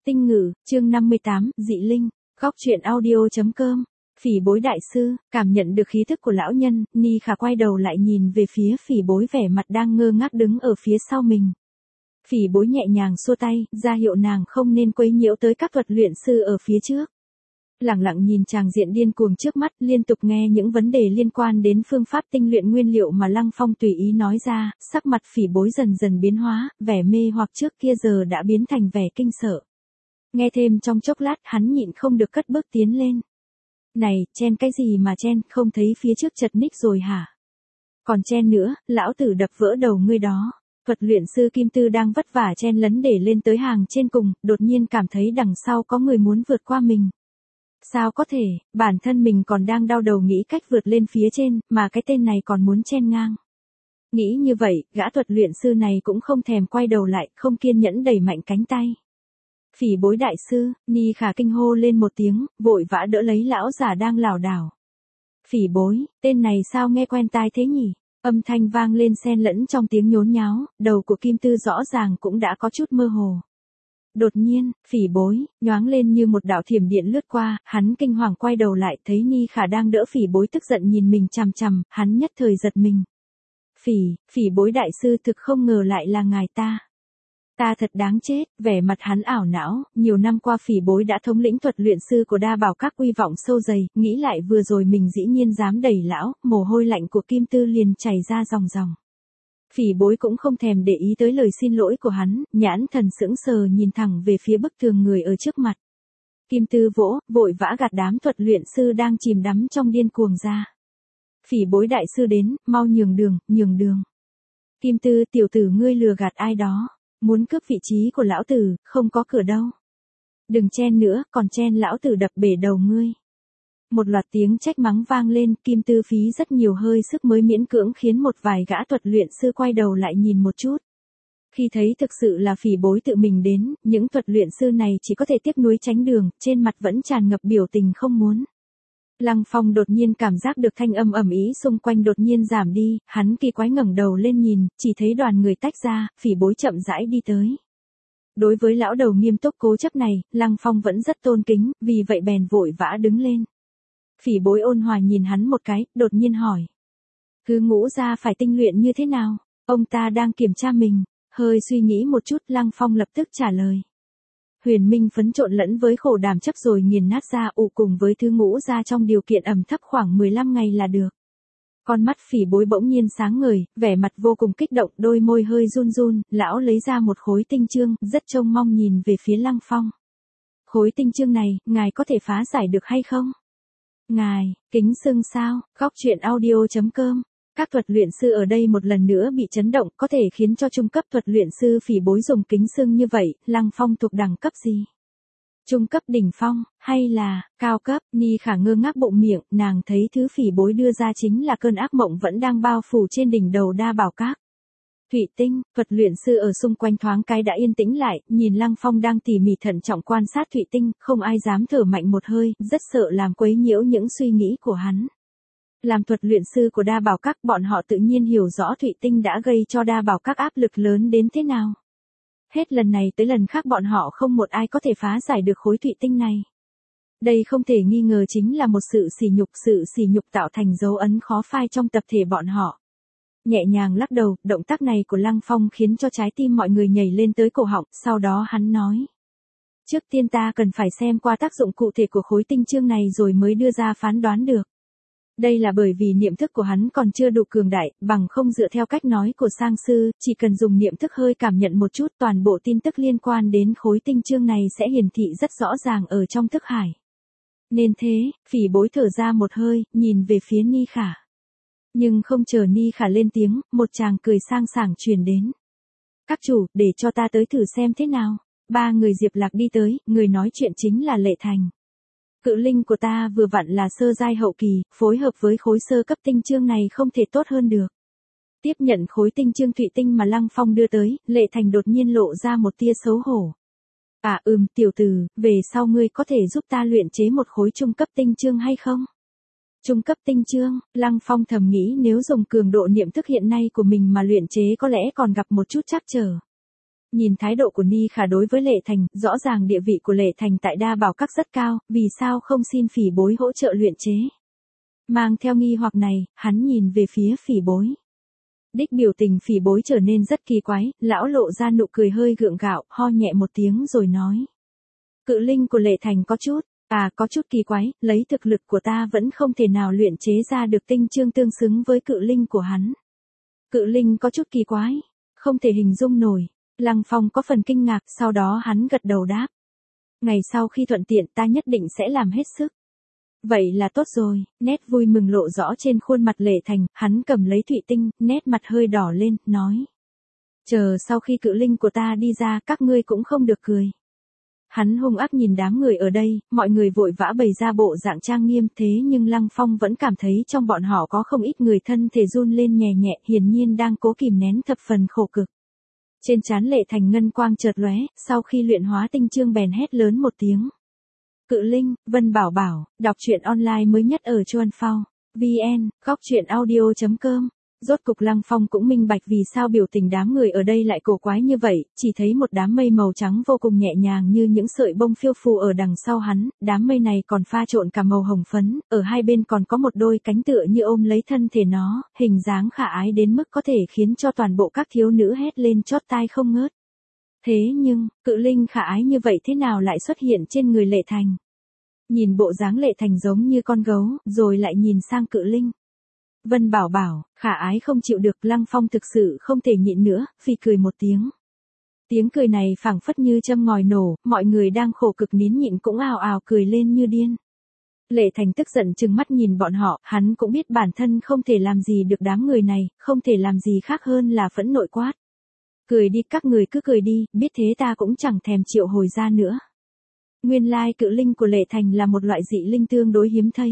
Tinh ngữ, chương 58, dị linh, góc truyện audio.com. Phỉ bối đại sư, cảm nhận được khí thức của lão nhân, Ni Khả quay đầu lại nhìn về phía phỉ bối vẻ mặt đang ngơ ngác đứng ở phía sau mình. Phỉ bối nhẹ nhàng xua tay, ra hiệu nàng không nên quấy nhiễu tới các thuật luyện sư ở phía trước. Lặng lặng nhìn tràng diện điên cuồng trước mắt, liên tục nghe những vấn đề liên quan đến phương pháp tinh luyện nguyên liệu mà Lăng Phong tùy ý nói ra, sắc mặt phỉ bối dần dần biến hóa, vẻ mê hoặc trước kia giờ đã biến thành vẻ kinh sợ. Nghe thêm trong chốc lát hắn nhịn không được cất bước tiến lên. Này, chen cái gì mà chen, không thấy phía trước chật ních rồi hả? Còn chen nữa, lão tử đập vỡ đầu ngươi đó. Thuật luyện sư Kim Tư đang vất vả chen lấn để lên tới hàng trên cùng, đột nhiên cảm thấy đằng sau có người muốn vượt qua mình. Sao có thể, bản thân mình còn đang đau đầu nghĩ cách vượt lên phía trên, mà cái tên này còn muốn chen ngang. Nghĩ như vậy, gã thuật luyện sư này cũng không thèm quay đầu lại, không kiên nhẫn đẩy mạnh cánh tay. Phỉ bối đại sư, Ni Khả kinh hô lên một tiếng, vội vã đỡ lấy lão già đang lảo đảo. Phỉ bối, tên này sao nghe quen tai thế nhỉ? Âm thanh vang lên xen lẫn trong tiếng nhốn nháo, đầu của Kim Tư rõ ràng cũng đã có chút mơ hồ. Đột nhiên, phỉ bối, nhoáng lên như một đạo thiểm điện lướt qua, hắn kinh hoàng quay đầu lại thấy Ni Khả đang đỡ phỉ bối tức giận nhìn mình chằm chằm, hắn nhất thời giật mình. Phỉ bối đại sư thực không ngờ lại là ngài ta. Ta thật đáng chết, vẻ mặt hắn ảo não, nhiều năm qua phỉ bối đã thống lĩnh thuật luyện sư của Đa Bảo Các uy vọng sâu dày, nghĩ lại vừa rồi mình dĩ nhiên dám đẩy lão, mồ hôi lạnh của Kim Tư liền chảy ra ròng ròng. Phỉ bối cũng không thèm để ý tới lời xin lỗi của hắn, nhãn thần sững sờ nhìn thẳng về phía bức tường người ở trước mặt. Kim Tư vội vã gạt đám thuật luyện sư đang chìm đắm trong điên cuồng ra. Phỉ bối đại sư đến, mau nhường đường. Kim Tư tiểu tử ngươi lừa gạt ai đó, muốn cướp vị trí của lão tử, không có cửa đâu. Đừng chen nữa, còn chen lão tử đập bể đầu ngươi. Một loạt tiếng trách mắng vang lên, Kim Tư phí rất nhiều hơi sức mới miễn cưỡng khiến một vài gã thuật luyện sư quay đầu lại nhìn một chút. Khi thấy thực sự là phỉ bối tự mình đến, những thuật luyện sư này chỉ có thể tiếc nuối tránh đường, trên mặt vẫn tràn ngập biểu tình không muốn. Lăng Phong đột nhiên cảm giác được thanh âm ầm ĩ xung quanh đột nhiên giảm đi, hắn kỳ quái ngẩng đầu lên nhìn, chỉ thấy đoàn người tách ra, phỉ bối chậm rãi đi tới. Đối với lão đầu nghiêm túc cố chấp này, Lăng Phong vẫn rất tôn kính, vì vậy bèn vội vã đứng lên. Phỉ bối ôn hòa nhìn hắn một cái, đột nhiên hỏi. Cứ Ngũ gia phải tinh luyện như thế nào? Ông ta đang kiểm tra mình, hơi suy nghĩ một chút, Lăng Phong lập tức trả lời. Huyền Minh phấn trộn lẫn với khổ đàm chấp rồi nghiền nát ra ụ cùng với thứ Ngũ gia trong điều kiện ẩm thấp khoảng 15 ngày là được. Con mắt phỉ bối bỗng nhiên sáng ngời, vẻ mặt vô cùng kích động, đôi môi hơi run run, lão lấy ra một khối tinh chương, rất trông mong nhìn về phía Lăng Phong. Khối tinh chương này, ngài có thể phá giải được hay không? Ngài, kính xưng sao, góc truyện audio.com. Các thuật luyện sư ở đây một lần nữa bị chấn động, có thể khiến cho trung cấp thuật luyện sư phỉ bối dùng kính xưng như vậy, Lăng Phong thuộc đẳng cấp gì? Trung cấp đỉnh phong, hay là, cao cấp? Ni Khả ngơ ngác bụng miệng, nàng thấy thứ phỉ bối đưa ra chính là cơn ác mộng vẫn đang bao phủ trên đỉnh đầu Đa Bảo Các. Thủy tinh, thuật luyện sư ở xung quanh thoáng cái đã yên tĩnh lại, nhìn Lăng Phong đang tỉ mỉ thận trọng quan sát thủy tinh, không ai dám thở mạnh một hơi, rất sợ làm quấy nhiễu những suy nghĩ của hắn. Làm thuật luyện sư của Đa Bảo Các, bọn họ tự nhiên hiểu rõ thủy tinh đã gây cho Đa Bảo Các áp lực lớn đến thế nào. Hết lần này tới lần khác bọn họ không một ai có thể phá giải được khối thủy tinh này. Đây không thể nghi ngờ chính là một sự sỉ nhục tạo thành dấu ấn khó phai trong tập thể bọn họ. Nhẹ nhàng lắc đầu, động tác này của Lăng Phong khiến cho trái tim mọi người nhảy lên tới cổ họng, sau đó hắn nói. Trước tiên ta cần phải xem qua tác dụng cụ thể của khối tinh chương này rồi mới đưa ra phán đoán được. Đây là bởi vì niệm thức của hắn còn chưa đủ cường đại, bằng không dựa theo cách nói của Sang Sư, chỉ cần dùng niệm thức hơi cảm nhận một chút toàn bộ tin tức liên quan đến khối tinh chương này sẽ hiển thị rất rõ ràng ở trong thức hải. Nên thế, phỉ bối thở ra một hơi, nhìn về phía Ni Khả. Nhưng không chờ Ni Khả lên tiếng, một chàng cười sang sảng truyền đến. Các chủ, để cho ta tới thử xem thế nào. Ba người Diệp Lạc đi tới, người nói chuyện chính là Lệ Thành. Cự linh của ta vừa vặn là sơ giai hậu kỳ, phối hợp với khối sơ cấp tinh chương này không thể tốt hơn được. Tiếp nhận khối tinh chương thủy tinh mà Lăng Phong đưa tới, Lệ Thành đột nhiên lộ ra một tia xấu hổ. Tiểu tử, về sau ngươi có thể giúp ta luyện chế một khối trung cấp tinh chương hay không? Trung cấp tinh chương, Lăng Phong thầm nghĩ nếu dùng cường độ niệm thức hiện nay của mình mà luyện chế có lẽ còn gặp một chút trắc trở. Nhìn thái độ của Ni Khả đối với Lệ Thành, rõ ràng địa vị của Lệ Thành tại Đa Bảo Các rất cao, vì sao không xin Phỉ Bối hỗ trợ luyện chế. Mang theo nghi hoặc này, hắn nhìn về phía Phỉ Bối. Đích biểu tình Phỉ Bối trở nên rất kỳ quái, lão lộ ra nụ cười hơi gượng gạo, ho nhẹ một tiếng rồi nói. Cự linh của Lệ Thành có chút kỳ quái, lấy thực lực của ta vẫn không thể nào luyện chế ra được tinh chương tương xứng với cự linh của hắn. Cự linh có chút kỳ quái, không thể hình dung nổi. Lăng Phong có phần kinh ngạc, sau đó hắn gật đầu đáp. Ngày sau khi thuận tiện ta nhất định sẽ làm hết sức. Vậy là tốt rồi, nét vui mừng lộ rõ trên khuôn mặt Lệ Thành, hắn cầm lấy thủy tinh, nét mặt hơi đỏ lên, nói. Chờ sau khi cự linh của ta đi ra các ngươi cũng không được cười. Hắn hung ác nhìn đám người ở đây, mọi người vội vã bày ra bộ dạng trang nghiêm thế nhưng Lăng Phong vẫn cảm thấy trong bọn họ có không ít người thân thể run lên nhẹ nhẹ, hiển nhiên đang cố kìm nén thập phần khổ cực. Trên trán Lệ Thành ngân quang chợt lóe, sau khi luyện hóa tinh chương bèn hét lớn một tiếng. Cự linh, Vân Bảo Bảo, đọc truyện online mới nhất ở Chuan Phao, VN, gocchuyenaudio.com. Rốt cục Lăng Phong cũng minh bạch vì sao biểu tình đám người ở đây lại cổ quái như vậy, chỉ thấy một đám mây màu trắng vô cùng nhẹ nhàng như những sợi bông phiêu phù ở đằng sau hắn, đám mây này còn pha trộn cả màu hồng phấn, ở hai bên còn có một đôi cánh tựa như ôm lấy thân thể nó, hình dáng khả ái đến mức có thể khiến cho toàn bộ các thiếu nữ hét lên chót tai không ngớt. Thế nhưng, cự linh khả ái như vậy thế nào lại xuất hiện trên người Lệ Thành? Nhìn bộ dáng Lệ Thành giống như con gấu, rồi lại nhìn sang cự linh. Vân Bảo Bảo, khả ái không chịu được, Lăng Phong thực sự không thể nhịn nữa, phì cười một tiếng. Tiếng cười này phảng phất như châm ngòi nổ, mọi người đang khổ cực nín nhịn cũng ào ào cười lên như điên. Lệ Thành tức giận trừng mắt nhìn bọn họ, hắn cũng biết bản thân không thể làm gì được đám người này, không thể làm gì khác hơn là phẫn nộ quát. Cười đi, các người cứ cười đi, biết thế ta cũng chẳng thèm triệu hồi ra nữa. Nguyên lai cự linh của Lệ Thành là một loại dị linh tương đối hiếm thấy.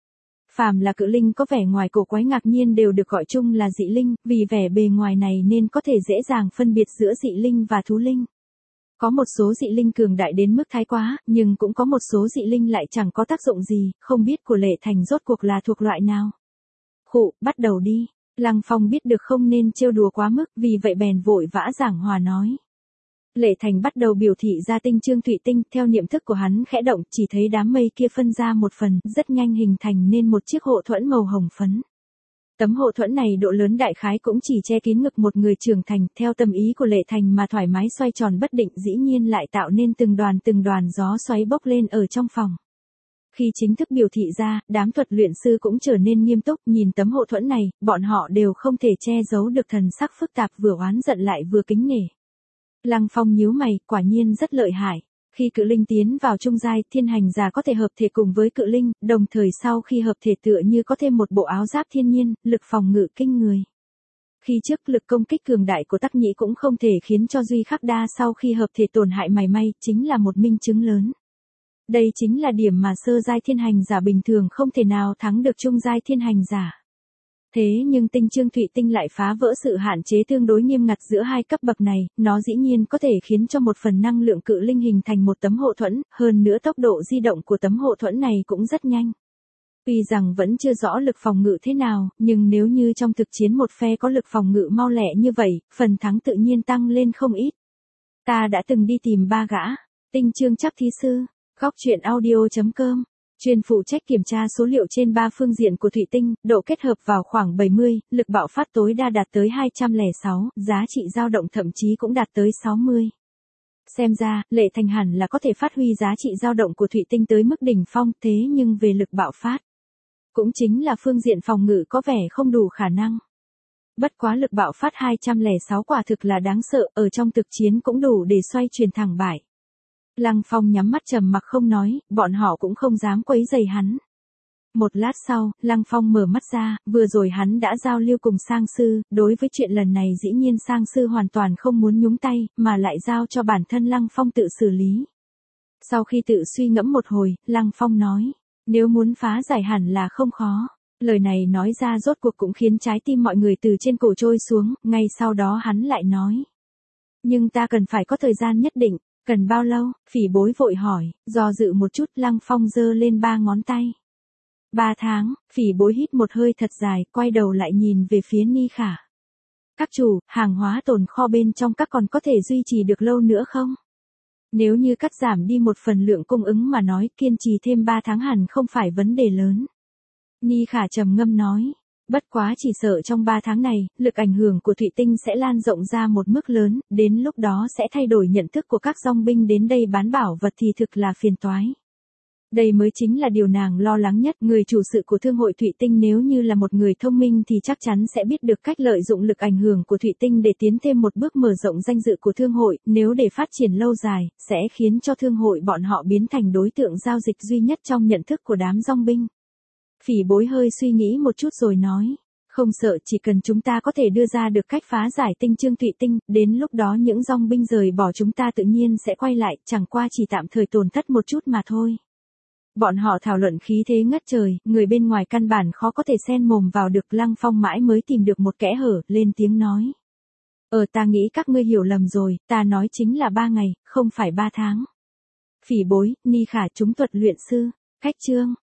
Phàm là cự linh có vẻ ngoài cổ quái ngạc nhiên đều được gọi chung là dị linh, vì vẻ bề ngoài này nên có thể dễ dàng phân biệt giữa dị linh và thú linh. Có một số dị linh cường đại đến mức thái quá, nhưng cũng có một số dị linh lại chẳng có tác dụng gì, không biết của Lệ Thành rốt cuộc là thuộc loại nào. Khụ, bắt đầu đi. Lăng Phong biết được không nên trêu đùa quá mức, vì vậy bèn vội vã giảng hòa nói. Lệ Thành bắt đầu biểu thị ra tinh chương thủy tinh, theo niệm thức của hắn khẽ động, chỉ thấy đám mây kia phân ra một phần, rất nhanh hình thành nên một chiếc hộ thuẫn màu hồng phấn. Tấm hộ thuẫn này độ lớn đại khái cũng chỉ che kín ngực một người trưởng thành, theo tâm ý của Lệ Thành mà thoải mái xoay tròn bất định, dĩ nhiên lại tạo nên từng đoàn gió xoáy bốc lên ở trong phòng. Khi chính thức biểu thị ra, đám thuật luyện sư cũng trở nên nghiêm túc, nhìn tấm hộ thuẫn này, bọn họ đều không thể che giấu được thần sắc phức tạp, vừa oán giận lại vừa kính nể. Lăng Phong nhíu mày, quả nhiên rất lợi hại. Khi cự linh tiến vào trung giai, thiên hành giả có thể hợp thể cùng với cự linh, đồng thời sau khi hợp thể tựa như có thêm một bộ áo giáp thiên nhiên, lực phòng ngự kinh người. Khi trước lực công kích cường đại của Tắc Nhĩ cũng không thể khiến cho Duy Khắc Đa sau khi hợp thể tổn hại mảy may, chính là một minh chứng lớn. Đây chính là điểm mà sơ giai thiên hành giả bình thường không thể nào thắng được trung giai thiên hành giả. Thế nhưng tinh chương thủy tinh lại phá vỡ sự hạn chế tương đối nghiêm ngặt giữa hai cấp bậc này, nó dĩ nhiên có thể khiến cho một phần năng lượng cự linh hình thành một tấm hộ thuẫn, hơn nữa tốc độ di động của tấm hộ thuẫn này cũng rất nhanh. Tuy rằng vẫn chưa rõ lực phòng ngự thế nào, nhưng nếu như trong thực chiến một phe có lực phòng ngự mau lẹ như vậy, phần thắng tự nhiên tăng lên không ít. Ta đã từng đi tìm 3 gã, tinh chương chắc thí sư, gocchuyenaudio.com. Chuyên phụ trách kiểm tra số liệu trên 3 phương diện của thủy tinh, độ kết hợp vào khoảng 70, lực bạo phát tối đa đạt tới 206, giá trị dao động thậm chí cũng đạt tới 60. Xem ra, Lệ Thành hẳn là có thể phát huy giá trị dao động của thủy tinh tới mức đỉnh phong, thế nhưng về lực bạo phát, cũng chính là phương diện phòng ngự có vẻ không đủ khả năng. Bất quá lực bạo phát 206 quả thực là đáng sợ, ở trong thực chiến cũng đủ để xoay chuyển thẳng bại. Lăng Phong nhắm mắt trầm mặc không nói, bọn họ cũng không dám quấy rầy hắn. Một lát sau, Lăng Phong mở mắt ra, vừa rồi hắn đã giao lưu cùng Sang Sư, đối với chuyện lần này dĩ nhiên Sang Sư hoàn toàn không muốn nhúng tay, mà lại giao cho bản thân Lăng Phong tự xử lý. Sau khi tự suy ngẫm một hồi, Lăng Phong nói, nếu muốn phá giải hẳn là không khó. Lời này nói ra rốt cuộc cũng khiến trái tim mọi người từ trên cổ trôi xuống, ngay sau đó hắn lại nói. Nhưng ta cần phải có thời gian nhất định. Cần bao lâu? Phỉ Bối vội hỏi, do dự một chút, Lăng Phong giơ lên 3 ngón tay. 3 tháng, Phỉ Bối hít một hơi thật dài, quay đầu lại nhìn về phía Ni Khả. Các chủ, hàng hóa tồn kho bên trong các còn có thể duy trì được lâu nữa không? Nếu như cắt giảm đi một phần lượng cung ứng mà nói, kiên trì thêm 3 tháng hẳn không phải vấn đề lớn. Ni Khả trầm ngâm nói. Bất quá chỉ sợ trong 3 tháng này, lực ảnh hưởng của thủy tinh sẽ lan rộng ra một mức lớn, đến lúc đó sẽ thay đổi nhận thức của các dòng binh đến đây bán bảo vật thì thực là phiền toái. Đây mới chính là điều nàng lo lắng nhất. Người chủ sự của Thương hội Thủy Tinh nếu như là một người thông minh thì chắc chắn sẽ biết được cách lợi dụng lực ảnh hưởng của Thủy Tinh để tiến thêm một bước mở rộng danh dự của Thương hội, nếu để phát triển lâu dài, sẽ khiến cho Thương hội bọn họ biến thành đối tượng giao dịch duy nhất trong nhận thức của đám dòng binh. Phỉ Bối hơi suy nghĩ một chút rồi nói. Không sợ, chỉ cần chúng ta có thể đưa ra được cách phá giải tinh chương thủy tinh, đến lúc đó những dòng binh rời bỏ chúng ta tự nhiên sẽ quay lại, chẳng qua chỉ tạm thời tổn thất một chút mà thôi. Bọn họ thảo luận khí thế ngất trời, người bên ngoài căn bản khó có thể xen mồm vào được. Lăng Phong mãi mới tìm được một kẽ hở, lên tiếng nói. Ta nghĩ các ngươi hiểu lầm rồi, ta nói chính là 3 ngày, không phải 3 tháng. Phỉ Bối, Ni Khả chúng thuật luyện sư, cách chương.